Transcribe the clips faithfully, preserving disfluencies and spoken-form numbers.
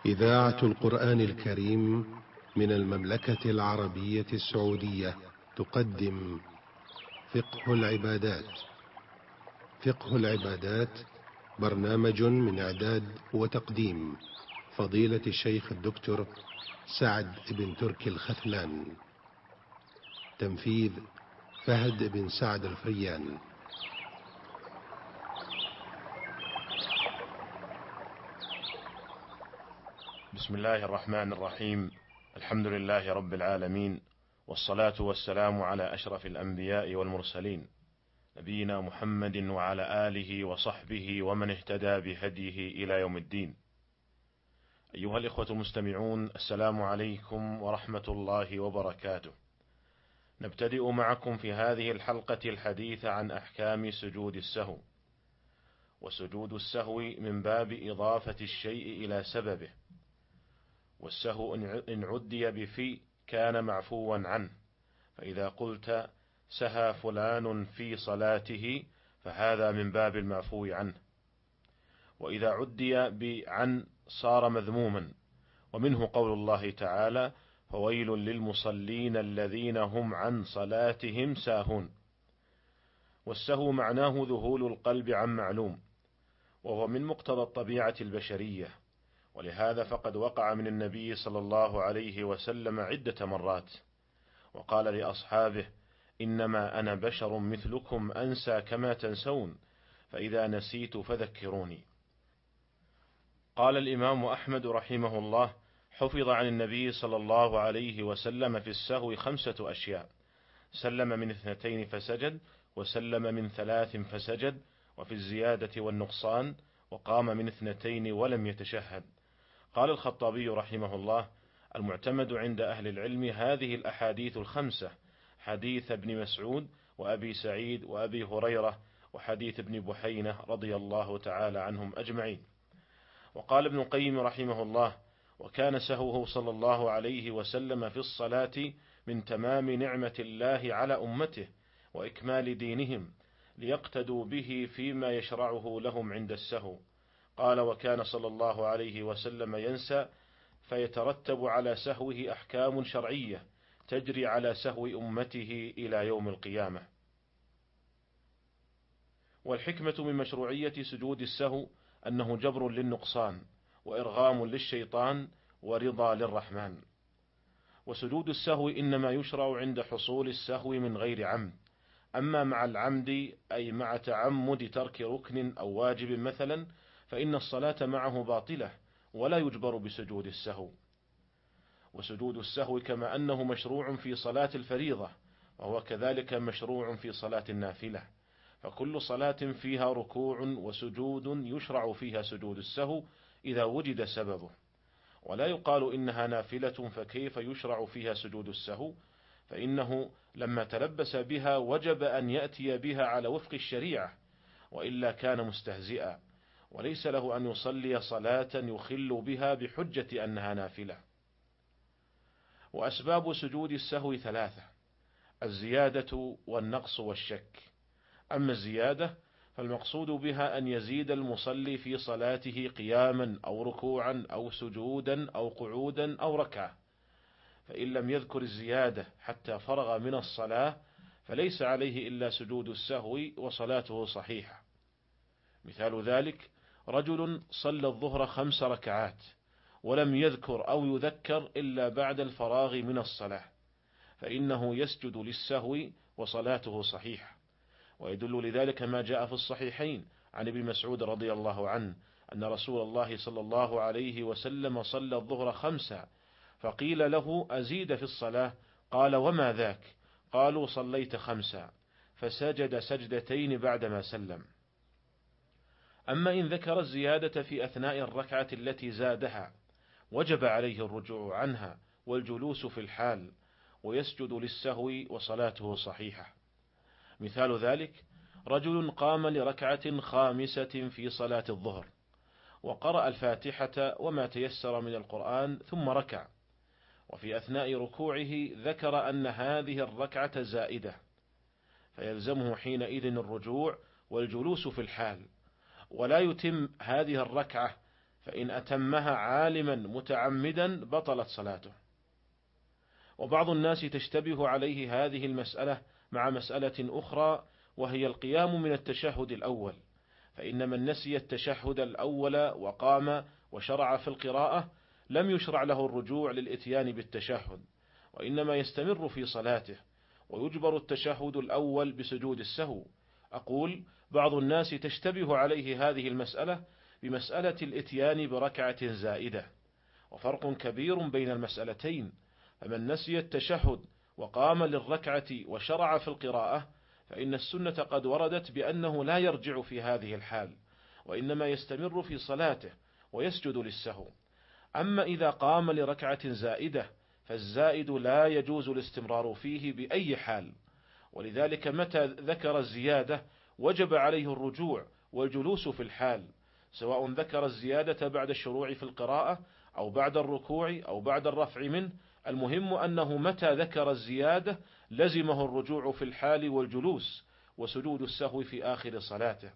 إذاعة القرآن الكريم من المملكة العربية السعودية تقدم فقه العبادات. فقه العبادات برنامج من إعداد وتقديم فضيلة الشيخ الدكتور سعد بن تركي الخثلان. تنفيذ فهد بن سعد الفريان. بسم الله الرحمن الرحيم. الحمد لله رب العالمين، والصلاة والسلام على أشرف الأنبياء والمرسلين، نبينا محمد وعلى آله وصحبه ومن اهتدى بهديه إلى يوم الدين. أيها الإخوة المستمعون، السلام عليكم ورحمة الله وبركاته. نبتدئ معكم في هذه الحلقة الحديث عن أحكام سجود السهو. وسجود السهو من باب إضافة الشيء إلى سببه، والسهو إن عدي بفي كان معفوا عنه، فإذا قلت سهى فلان في صلاته فهذا من باب المعفو عنه، وإذا عدي بعن صار مذموما، ومنه قول الله تعالى فويل للمصلين الذين هم عن صلاتهم ساهون. والسهو معناه ذهول القلب عن معلوم، وهو من مقتضى الطبيعة البشرية، ولهذا فقد وقع من النبي صلى الله عليه وسلم عدة مرات، وقال لأصحابه إنما أنا بشر مثلكم أنسى كما تنسون، فإذا نسيت فذكروني. قال الإمام أحمد رحمه الله حفظ عن النبي صلى الله عليه وسلم في السهو خمسة أشياء: سلم من اثنتين فسجد، وسلم من ثلاث فسجد، وفي الزيادة والنقصان، وقام من اثنتين ولم يتشهد. قال الخطابي رحمه الله المعتمد عند أهل العلم هذه الأحاديث الخمسة: حديث ابن مسعود وأبي سعيد وأبي هريرة وحديث ابن بحينة رضي الله تعالى عنهم أجمعين. وقال ابن القيم رحمه الله وكان سهوه صلى الله عليه وسلم في الصلاة من تمام نعمة الله على أمته وإكمال دينهم، ليقتدوا به فيما يشرعه لهم عند السهو. قال وكان صلى الله عليه وسلم ينسى فيترتب على سهوه أحكام شرعية تجري على سهو أمته إلى يوم القيامة. والحكمة من مشروعية سجود السهو أنه جبر للنقصان، وإرغام للشيطان، ورضا للرحمن. وسجود السهو إنما يشرع عند حصول السهو من غير عمد، أما مع العمد أي مع تعمد ترك ركن أو واجب مثلا فإن الصلاة معه باطلة ولا يجبر بسجود السهو. وسجود السهو كما أنه مشروع في صلاة الفريضة، وهو كذلك مشروع في صلاة النافلة، فكل صلاة فيها ركوع وسجود يشرع فيها سجود السهو إذا وجد سببه. ولا يقال إنها نافلة فكيف يشرع فيها سجود السهو، فإنه لما تلبس بها وجب أن يأتي بها على وفق الشريعة، وإلا كان مستهزئا، وليس له أن يصلي صلاة يخل بها بحجة أنها نافلة. وأسباب سجود السهو ثلاثة: الزيادة والنقص والشك. أما الزيادة فالمقصود بها أن يزيد المصلي في صلاته قياما أو ركوعا أو سجودا أو قعودا أو ركعة، فإن لم يذكر الزيادة حتى فرغ من الصلاة فليس عليه إلا سجود السهو وصلاته صحيحة. مثال ذلك رجل صلى الظهر خمس ركعات ولم يذكر أو يذكر إلا بعد الفراغ من الصلاة، فإنه يسجد للسهو وصلاته صحيحة. ويدل لذلك ما جاء في الصحيحين عن ابن مسعود رضي الله عنه أن رسول الله صلى الله عليه وسلم صلى الظهر خمسة، فقيل له أزيد في الصلاة؟ قال وما ذاك؟ قالوا صليت خمسة، فسجد سجدتين بعدما سلم. أما إن ذكر الزيادة في أثناء الركعة التي زادها وجب عليه الرجوع عنها والجلوس في الحال، ويسجد للسهو وصلاته صحيحة. مثال ذلك رجل قام لركعة خامسة في صلاة الظهر وقرأ الفاتحة وما تيسر من القرآن ثم ركع، وفي أثناء ركوعه ذكر أن هذه الركعة زائدة، فيلزمه حينئذ الرجوع والجلوس في الحال، ولا يتم هذه الركعة فإن أتمها عالما متعمدا بطلت صلاته. وبعض الناس تشتبه عليه هذه المسألة مع مسألة أخرى، وهي القيام من التشهد الأول، فإن من نسي التشهد الأول وقام وشرع في القراءة لم يشرع له الرجوع للإتيان بالتشهد، وإنما يستمر في صلاته، ويجبر التشهد الأول بسجود السهو. أقول بعض الناس تشتبه عليه هذه المسألة بمسألة الإتيان بركعة زائدة، وفرق كبير بين المسألتين. فمن نسي التشهد وقام للركعة وشرع في القراءة فإن السنة قد وردت بأنه لا يرجع في هذه الحال، وإنما يستمر في صلاته ويسجد للسهو. أما إذا قام لركعة زائدة فالزائد لا يجوز الاستمرار فيه بأي حال، ولذلك متى ذكر الزيادة وجب عليه الرجوع والجلوس في الحال، سواء ذكر الزيادة بعد الشروع في القراءة أو بعد الركوع أو بعد الرفع منه. المهم أنه متى ذكر الزيادة لزمه الرجوع في الحال والجلوس وسجود السهو في آخر صلاته.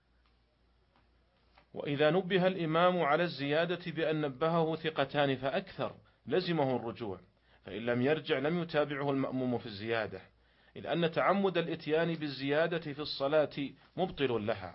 وإذا نبه الإمام على الزيادة بأن نبهه ثقتان فأكثر لزمه الرجوع، فإن لم يرجع لم يتابعه المأموم في الزيادة، إذ أن تعمد الإتيان بالزيادة في الصلاة مبطل لها.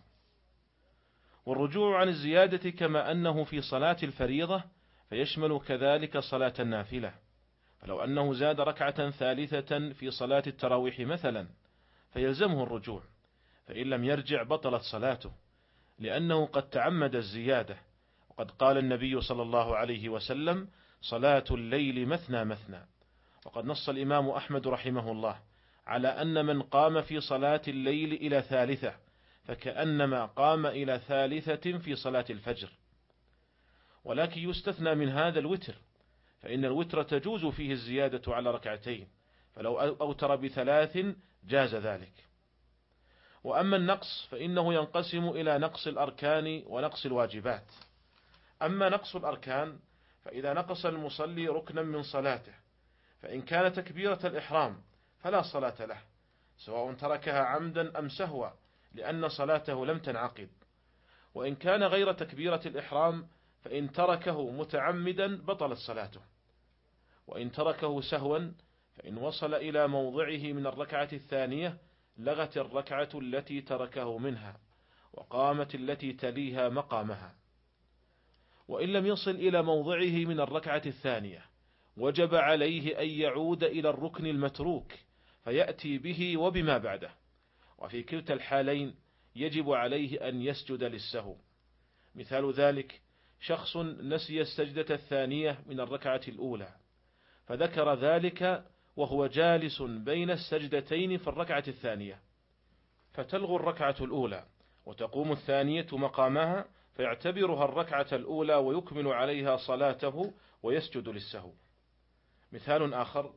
والرجوع عن الزيادة كما أنه في صلاة الفريضة فيشمل كذلك صلاة النافلة، فلو أنه زاد ركعة ثالثة في صلاة التراويح مثلا فيلزمه الرجوع، فإن لم يرجع بطلت صلاته، لأنه قد تعمد الزيادة. وقد قال النبي صلى الله عليه وسلم: صلاة الليل مثنى مثنى. وقد نص الإمام أحمد رحمه الله على أن من قام في صلاة الليل إلى ثالثة فكأنما قام إلى ثالثة في صلاة الفجر. ولكن يستثنى من هذا الوتر، فإن الوتر تجوز فيه الزيادة على ركعتين، فلو أوتر بثلاث جاز ذلك. وأما النقص فإنه ينقسم إلى نقص الأركان ونقص الواجبات. أما نقص الأركان فإذا نقص المصلي ركنا من صلاته، فإن كان تكبيرة الإحرام فلا صلاة له، سواء تركها عمدا أم سهوا، لأن صلاته لم تنعقد. وإن كان غير تكبيرة الإحرام فإن تركه متعمدا بطلت صلاته. وإن تركه سهوا فإن وصل إلى موضعه من الركعة الثانية لغت الركعة التي تركه منها، وقامت التي تليها مقامها. وإن لم يصل إلى موضعه من الركعة الثانية وجب عليه أن يعود إلى الركن المتروك فيأتي به وبما بعده، وفي كلتا الحالين يجب عليه أن يسجد للسهو. مثال ذلك شخص نسي السجدة الثانية من الركعة الأولى، فذكر ذلك وهو جالس بين السجدتين في الركعة الثانية، فتلغو الركعة الأولى وتقوم الثانية مقامها، فيعتبرها الركعة الأولى ويكمل عليها صلاته ويسجد للسهو. مثال آخر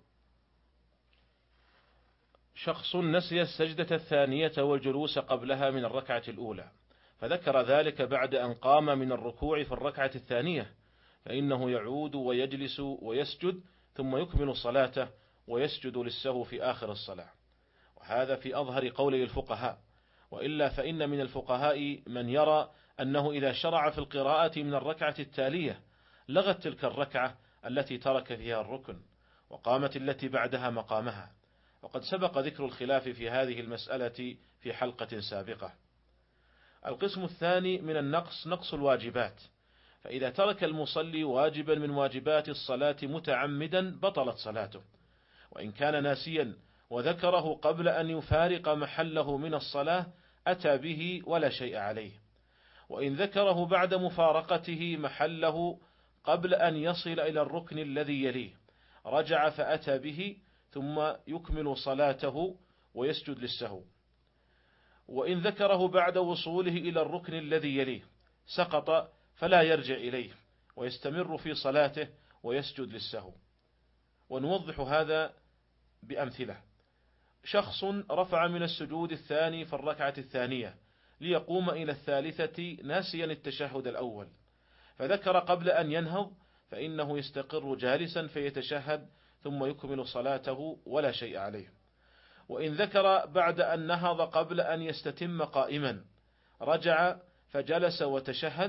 شخص نسي السجدة الثانية والجلوس قبلها من الركعة الأولى، فذكر ذلك بعد أن قام من الركوع في الركعة الثانية، فإنه يعود ويجلس ويسجد ثم يكمل صلاته ويسجد للسهو في آخر الصلاة. وهذا في أظهر قولي الفقهاء، وإلا فإن من الفقهاء من يرى أنه إذا شرع في القراءة من الركعة التالية لغت تلك الركعة التي ترك فيها الركن، وقامت التي بعدها مقامها، وقد سبق ذكر الخلاف في هذه المسألة في حلقة سابقة. القسم الثاني من النقص نقص الواجبات، فإذا ترك المصلي واجبا من واجبات الصلاة متعمدا بطلت صلاته، وإن كان ناسيا وذكره قبل أن يفارق محله من الصلاة أتى به ولا شيء عليه. وإن ذكره بعد مفارقته محله قبل أن يصل إلى الركن الذي يليه رجع فأتى به ثم يكمل صلاته ويسجد للسهو. وإن ذكره بعد وصوله إلى الركن الذي يليه سقط فلا يرجع إليه ويستمر في صلاته ويسجد للسهو. ونوضح هذا بأمثلة. شخص رفع من السجود الثاني في الركعة الثانية ليقوم إلى الثالثة ناسيا التشهد الأول، فذكر قبل أن ينهض، فإنه يستقر جالسا فيتشهد ثم يكمل صلاته ولا شيء عليه. وإن ذكر بعد أن نهض قبل أن يستتم قائما رجع فجلس وتشهد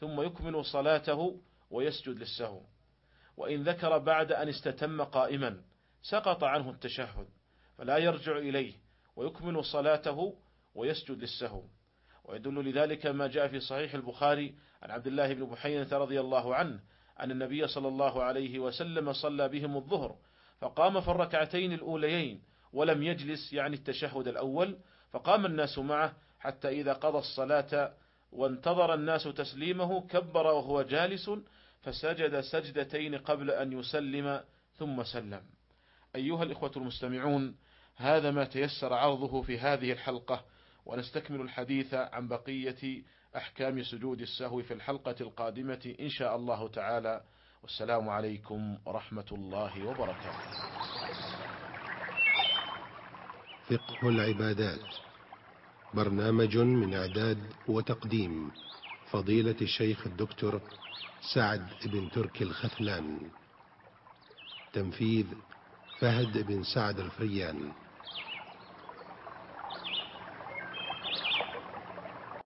ثم يكمل صلاته ويسجد للسهو. وإن ذكر بعد أن استتم قائما سقط عنه التشهد فلا يرجع إليه ويكمل صلاته ويسجد للسهو. ويدل لذلك ما جاء في صحيح البخاري عن عبد الله بن بحينة رضي الله عنه أن النبي صلى الله عليه وسلم صلى بهم الظهر فقام في الركعتين الأوليين ولم يجلس، يعني التشهد الأول، فقام الناس معه حتى إذا قضى الصلاة وانتظر الناس تسليمه كبر وهو جالس فسجد سجدتين قبل أن يسلم ثم سلم. أيها الإخوة المستمعون، هذا ما تيسر عرضه في هذه الحلقة، ونستكمل الحديث عن بقية أحكام سجود السهو في الحلقة القادمة إن شاء الله تعالى. والسلام عليكم ورحمة الله وبركاته. فقه العبادات، برنامج من إعداد وتقديم فضيلة الشيخ الدكتور سعد بن تركي الخثلان، تنفيذ فهد بن سعد الفريان.